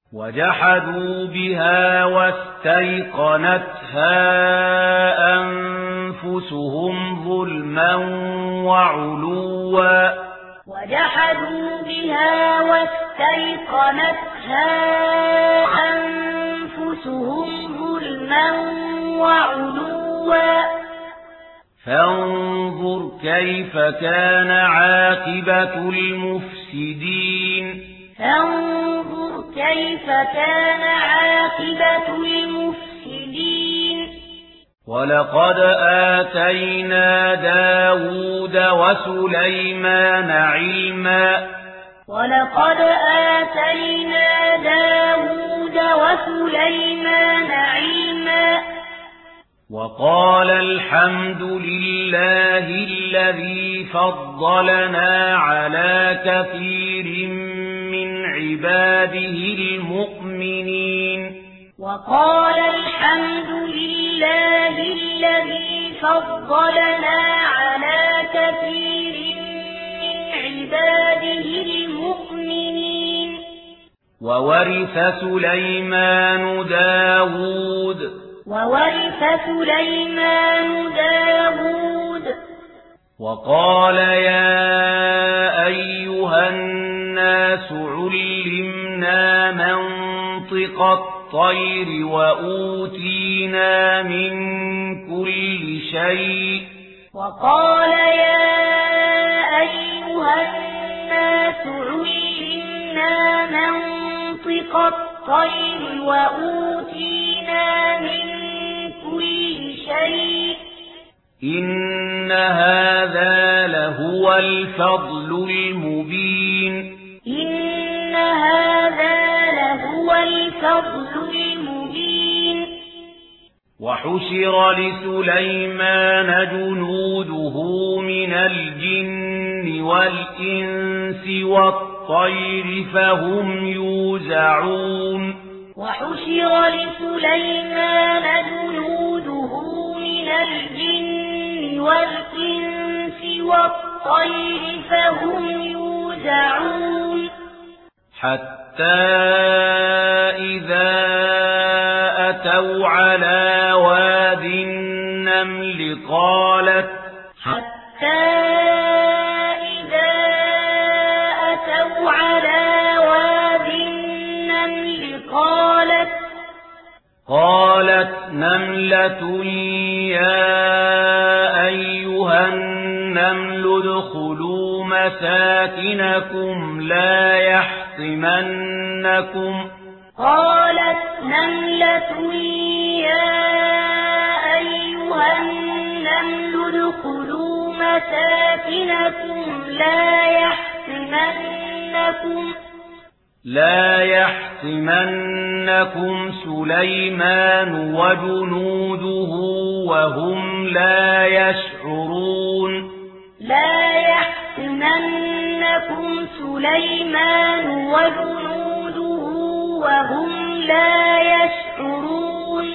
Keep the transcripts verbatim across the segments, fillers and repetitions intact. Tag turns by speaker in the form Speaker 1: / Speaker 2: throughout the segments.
Speaker 1: وجحدوا بها واستيقنتها أنفسهم ظلما وعلوا
Speaker 2: وجحدوا بها واستيقنتها أنفسهم ظلما وعلوا
Speaker 1: فانظر كيف كان عاقبة المفسدين
Speaker 2: فانظر كيف كان عاقبة المفسدين
Speaker 1: ولقد آتينا داود وسليمان علما
Speaker 2: ولقد آتينا داود وسليمان علما
Speaker 1: وقال الحمد لله الذي فضلنا على كثير من عباده المؤمنين
Speaker 2: وقال الحمد لله الذي فضلنا على كثير من عباده المؤمنين
Speaker 1: وورث سليمان داود
Speaker 2: وورث سليمان داود
Speaker 1: وقال يا أيها الناس علمنا منطق الطير وأوتينا من كل شيء
Speaker 2: وقال يا أيها الناس علمنا منطق الطير وأوتينا من كل شيء
Speaker 1: إن هذا لهو الفضل المبين
Speaker 2: إن هذا لهو الفضل المبين
Speaker 1: وحشر لسليمان جنوده من الجن والإنس والطير فهم يوزعون
Speaker 2: وحشر لسليمان جنوده من الجن والإنس والطير فهم يوزعون
Speaker 1: حتى إذا أتوا على واد النمل قالت
Speaker 2: حتى إذا أتوا على واد النمل قالت
Speaker 1: قالت نملة يا أيها النمل ادخلوا مساكنكم لا يحطمنكم
Speaker 2: قالت نملة يا أيها النمل ادخلوا مساكنكم لا يحطمنكم
Speaker 1: لا يحطمنكم سليمان وجنوده وهم لا يشعرون
Speaker 2: لا يحطمنكم سليمان وجنوده وهم لا يشعرون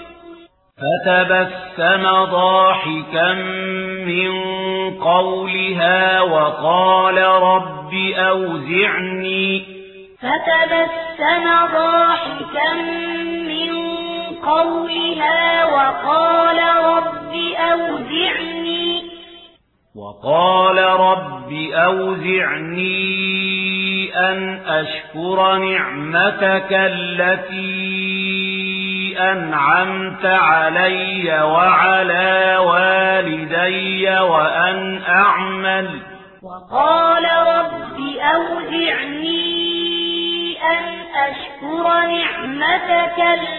Speaker 1: فتبسم ضاحكا من قولها وقال رب أوزعني
Speaker 2: فتبسم ضاحكا من قولها وقال رب أوزعني
Speaker 1: وقال رب أوزعني أن أشكر نعمتك التي أنعمت علي وعلى والدي وأن أعمل
Speaker 2: وقال رب أوزعني أن أشكر نعمتك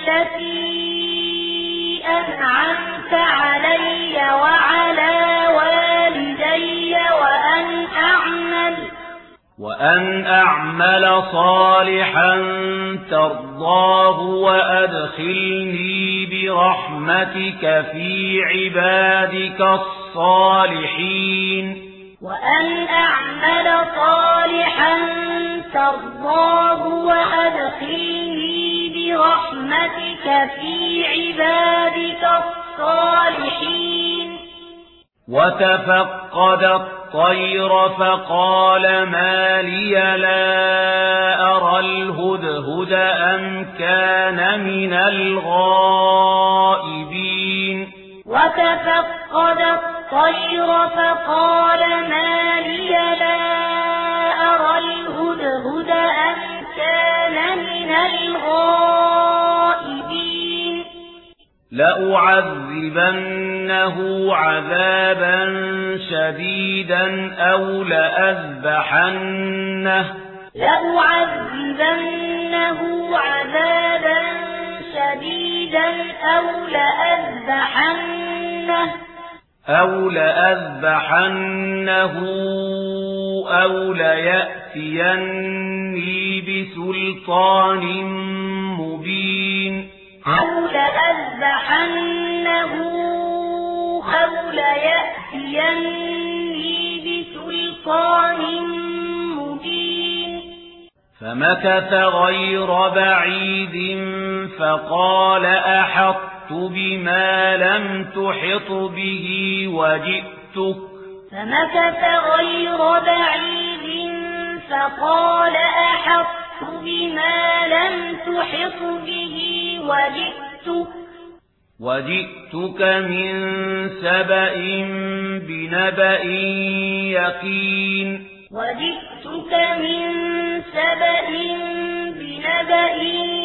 Speaker 2: التي أنعمت علي وعلى والدي وأن أعمل
Speaker 1: وأن أعمل صالحا ترضاه وأدخلني برحمتك في عبادك الصالحين
Speaker 2: وأن أعمل صالحا ترضاه وأدخلني برحمتك في عبادك الصالحين
Speaker 1: وتفقد الطير فقال ما لي لا أرى الهدهد أم كان من الغائبين
Speaker 2: وتفقد الطير فقال ما لي لا أرى الهدهد أم كان من الغائبين
Speaker 1: لأعذبنه عذابا شديدا أو لأذبحنه
Speaker 2: لأعذبنه عذابا شديدا أو لأذبحنه
Speaker 1: أو لأذبحنه أو ليأتيني بسلطان مبين
Speaker 2: أو لأذبحنه أو ليأتيني بسلطان مبين
Speaker 1: فمكث غير بعيد فقال أحطت بما لم تحط به وجئتك
Speaker 2: فمكث غير بعيد فقال أحطت بما لم تحط به وجئتك
Speaker 1: وجئتك من سبأ بنبأ يقين
Speaker 2: وجئتك من سبأ بنبأ